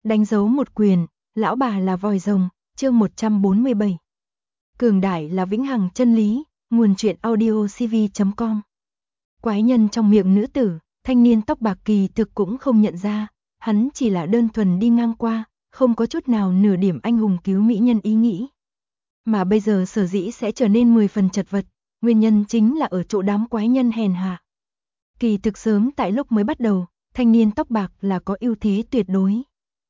Đánh dấu một quyền, lão bà là vòi rồng, chương 147. Cường đại là vĩnh hằng chân lý, nguồn truyện audio cv.com. Quái nhân trong miệng nữ tử, thanh niên tóc bạc kỳ thực cũng không nhận ra, hắn chỉ là đơn thuần đi ngang qua, không có chút nào nửa điểm anh hùng cứu mỹ nhân ý nghĩ. Mà bây giờ sở dĩ sẽ trở nên 10 phần chật vật, nguyên nhân chính là ở chỗ đám quái nhân hèn hạ. Kỳ thực sớm tại lúc mới bắt đầu, thanh niên tóc bạc là có ưu thế tuyệt đối.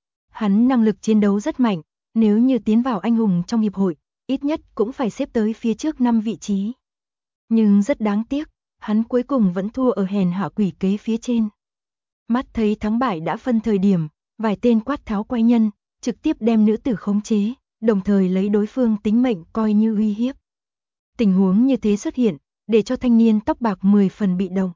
Hắn năng lực chiến đấu rất mạnh, nếu như tiến vào anh hùng trong hiệp hội, ít nhất cũng phải xếp tới phía trước 5 vị trí. Nhưng rất đáng tiếc, hắn cuối cùng vẫn thua ở hèn hạ quỷ kế phía trên. Mắt thấy thắng bại đã phân thời điểm, vài tên quát tháo quái nhân, trực tiếp đem nữ tử khống chế, đồng thời lấy đối phương tính mệnh coi như uy hiếp. Tình huống như thế xuất hiện, để cho thanh niên tóc bạc 10 phần bị động.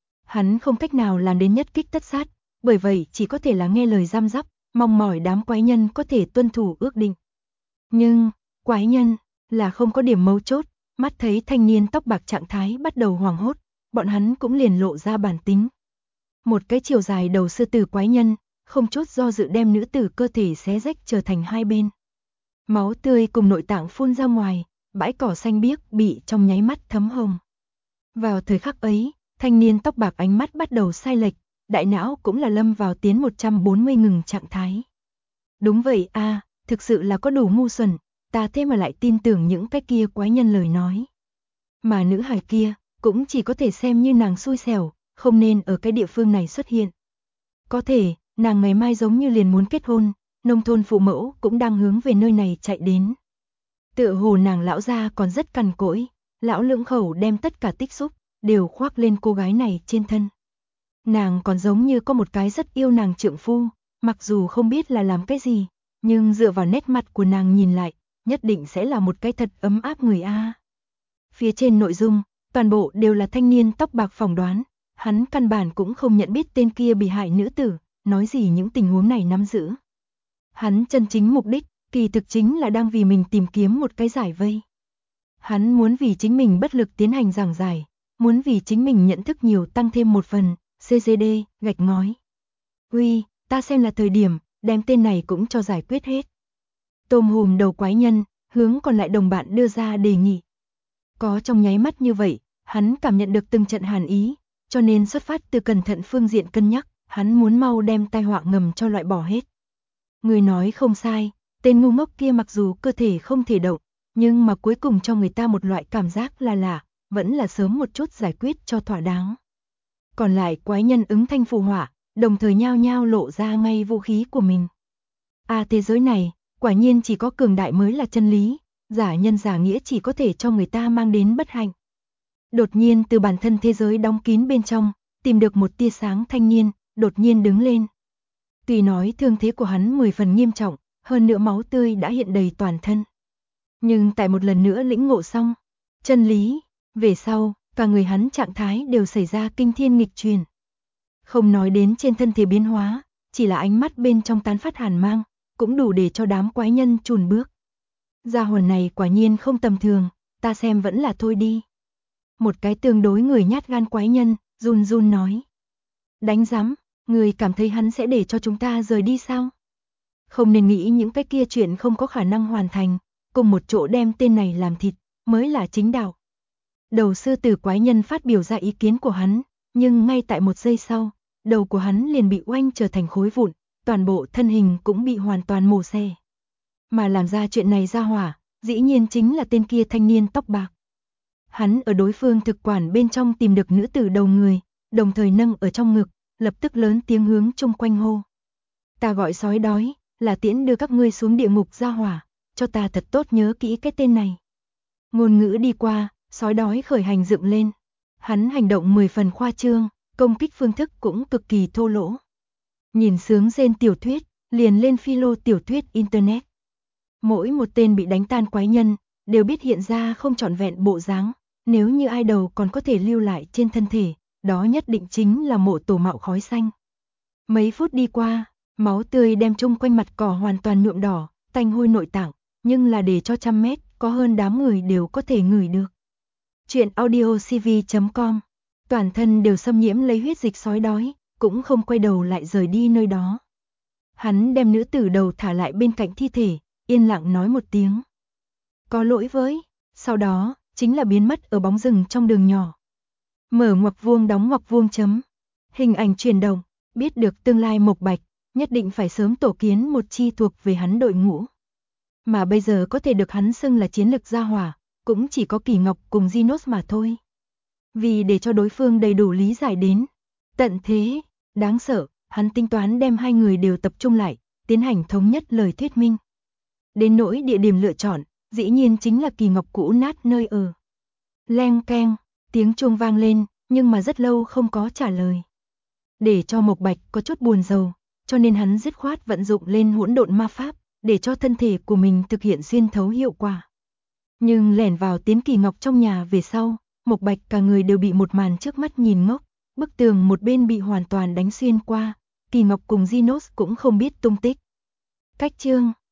Hắn không cách nào làm đến nhất kích tất sát, bởi vậy chỉ có thể là nghe lời giam giáp, mong mỏi đám quái nhân có thể tuân thủ ước định. Nhưng, quái nhân là không có điểm mấu chốt, mắt thấy thanh niên tóc bạc trạng thái bắt đầu hoảng hốt, bọn hắn cũng liền lộ ra bản tính. Một cái chiều dài đầu sư tử quái nhân, không chút do dự đem nữ tử cơ thể xé rách trở thành hai bên. Máu tươi cùng nội tạng phun ra ngoài, bãi cỏ xanh biếc bị trong nháy mắt thấm hồng. Vào thời khắc ấy, thanh niên tóc bạc ánh mắt bắt đầu sai lệch, đại não cũng là lâm vào tiến 140 ngừng trạng thái. Đúng vậy a, thực sự là có đủ ngu xuẩn, ta thế mà lại tin tưởng những cái kia quái nhân lời nói. Mà nữ hài kia, cũng chỉ có thể xem như nàng xui xẻo, không nên ở cái địa phương này xuất hiện. Có thể, nàng ngày mai giống như liền muốn kết hôn, nông thôn phụ mẫu cũng đang hướng về nơi này chạy đến. Tựa hồ nàng lão gia còn rất cằn cỗi, lão lưỡng khẩu đem tất cả tích xúc, đều khoác lên cô gái này trên thân. Nàng còn giống như có một cái rất yêu nàng trượng phu, mặc dù không biết là làm cái gì, nhưng dựa vào nét mặt của nàng nhìn lại, nhất định sẽ là một cái thật ấm áp người a. Phía trên nội dung, toàn bộ đều là thanh niên tóc bạc phỏng đoán, hắn căn bản cũng không nhận biết tên kia bị hại nữ tử, nói gì những tình huống này nắm giữ. Hắn chân chính mục đích, kỳ thực chính là đang vì mình tìm kiếm một cái giải vây. Hắn muốn vì chính mình bất lực tiến hành giảng giải, muốn vì chính mình nhận thức nhiều tăng thêm một phần, CCD, gạch ngói. Uy, ta xem là thời điểm, đem tên này cũng cho giải quyết hết. Tôm hùm đầu quái nhân, hướng còn lại đồng bạn đưa ra đề nghị. Có trong nháy mắt như vậy, hắn cảm nhận được từng trận hàn ý, cho nên xuất phát từ cẩn thận phương diện cân nhắc, hắn muốn mau đem tai họa ngầm cho loại bỏ hết. Người nói không sai, tên ngu ngốc kia mặc dù cơ thể không thể động, nhưng mà cuối cùng cho người ta một loại cảm giác là lạ, vẫn là sớm một chút giải quyết cho thỏa đáng. Còn lại quái nhân ứng thanh phù họa, đồng thời nhao nhao lộ ra ngay vũ khí của mình. Thế giới này, quả nhiên chỉ có cường đại mới là chân lý, giả nhân giả nghĩa chỉ có thể cho người ta mang đến bất hạnh. Đột nhiên từ bản thân thế giới đóng kín bên trong, tìm được một tia sáng thanh niên, đột nhiên đứng lên. Tuy nói thương thế của hắn 10 phần nghiêm trọng, hơn nữa máu tươi đã hiện đầy toàn thân. Nhưng tại một lần nữa lĩnh ngộ xong chân lý, về sau, cả người hắn trạng thái đều xảy ra kinh thiên nghịch chuyển. Không nói đến trên thân thể biến hóa, chỉ là ánh mắt bên trong tán phát hàn mang, cũng đủ để cho đám quái nhân chùn bước. Gia hồn này quả nhiên không tầm thường, ta xem vẫn là thôi đi. Một cái tương đối người nhát gan quái nhân, run run nói. Đánh rắm, người cảm thấy hắn sẽ để cho chúng ta rời đi sao? Không nên nghĩ những cái kia chuyện không có khả năng hoàn thành, cùng một chỗ đem tên này làm thịt, mới là chính đạo. Đầu sư tử quái nhân phát biểu ra ý kiến của hắn, nhưng ngay tại một giây sau, đầu của hắn liền bị oanh trở thành khối vụn, toàn bộ thân hình cũng bị hoàn toàn mổ xẻ. Mà làm ra chuyện này ra hỏa, dĩ nhiên chính là tên kia thanh niên tóc bạc. Hắn ở đối phương thực quản bên trong tìm được nữ tử đầu người, đồng thời nâng ở trong ngực, lập tức lớn tiếng hướng chung quanh hô. Ta gọi sói đói, là tiễn đưa các ngươi xuống địa ngục ra hỏa, cho ta thật tốt nhớ kỹ cái tên này. Ngôn ngữ đi qua, sói đói khởi hành dựng lên. Hắn hành động 10 phần khoa trương, công kích phương thức cũng cực kỳ thô lỗ. Nhìn sướng rên tiểu thuyết, liền lên philo tiểu thuyết internet. Mỗi một tên bị đánh tan quái nhân, đều biết hiện ra không trọn vẹn bộ dáng, nếu như ai đầu còn có thể lưu lại trên thân thể, đó nhất định chính là mộ tổ mạo khói xanh. Mấy phút đi qua, máu tươi đem chung quanh mặt cỏ hoàn toàn nhuộm đỏ, tanh hôi nội tạng, nhưng là để cho 100 mét, có hơn đám người đều có thể ngửi được. Chuyện audio cv.com, toàn thân đều xâm nhiễm lấy huyết dịch sói đói, cũng không quay đầu lại rời đi nơi đó. Hắn đem nữ tử đầu thả lại bên cạnh thi thể, yên lặng nói một tiếng. Có lỗi với, sau đó, chính là biến mất ở bóng rừng trong đường nhỏ. Mở ngoặc vuông đóng ngoặc vuông chấm. Hình ảnh chuyển động, biết được tương lai Mộc Bạch, nhất định phải sớm tổ kiến một chi thuộc về hắn đội ngũ. Mà bây giờ có thể được hắn xưng là chiến lực gia hỏa, cũng chỉ có Kỳ Ngọc cùng Genos mà thôi. Vì để cho đối phương đầy đủ lý giải đến tận thế, đáng sợ, hắn tính toán đem hai người đều tập trung lại, tiến hành thống nhất lời thuyết minh. Đến nỗi địa điểm lựa chọn, dĩ nhiên chính là Kỳ Ngọc cũ nát nơi ở. Leng keng, tiếng chuông vang lên, nhưng mà rất lâu không có trả lời. Để cho Mộc Bạch có chút buồn rầu, cho nên hắn dứt khoát vận dụng lên hỗn độn ma pháp, để cho thân thể của mình thực hiện xuyên thấu hiệu quả. Nhưng lẻn vào tiến Kỳ Ngọc trong nhà về sau, Mộc Bạch cả người đều bị một màn trước mắt nhìn ngốc, bức tường một bên bị hoàn toàn đánh xuyên qua, Kỳ Ngọc cùng Genos cũng không biết tung tích. Cách chương